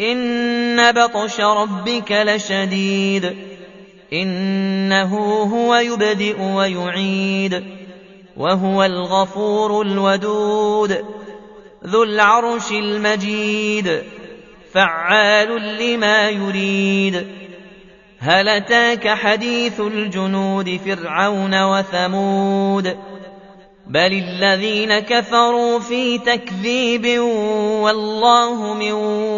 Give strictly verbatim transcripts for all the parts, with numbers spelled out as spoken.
إن بطش ربك لشديد إنه هو يبدئ ويعيد وهو الغفور الودود ذو العرش المجيد فعال لما يريد هل أتاك حديث الجنود فرعون وثمود بل الذين كفروا في تكذيب والله من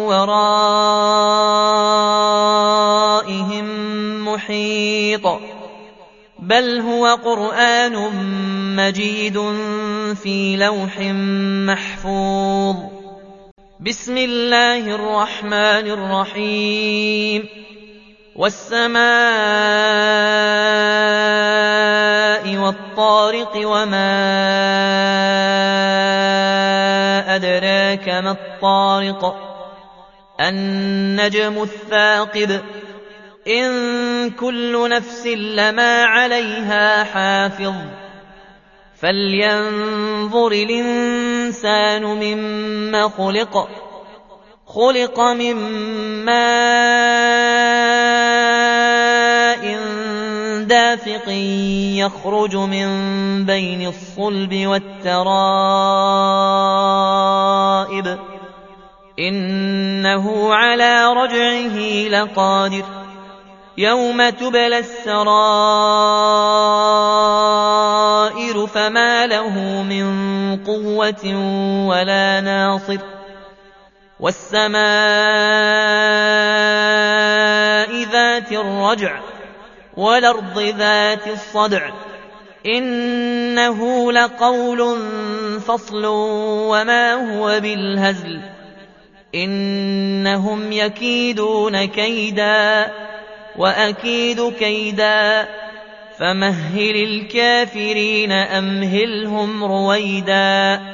ورائهم محيط بل هو قرآن مجيد في لوح محفوظ بسم الله الرحمن الرحيم والسماء والطارق وما أدراك ما الطارق النجم الثاقب إن كل نفس لما عليها حافظ فلينظر الإنسان مما خلق خلق من ماء دافق يخرج من بين الصلب والترائب إنه على رجعه لقادر يوم تبلى السرائر فما له من قوة ولا ناصر والسماء ذات الرجع والأرض ذات الصدع إنه لقول فصل وما هو بالهزل إنهم يكيدون كيدا وأكيد كيدا فمهل الكافرين أمهلهم رويدا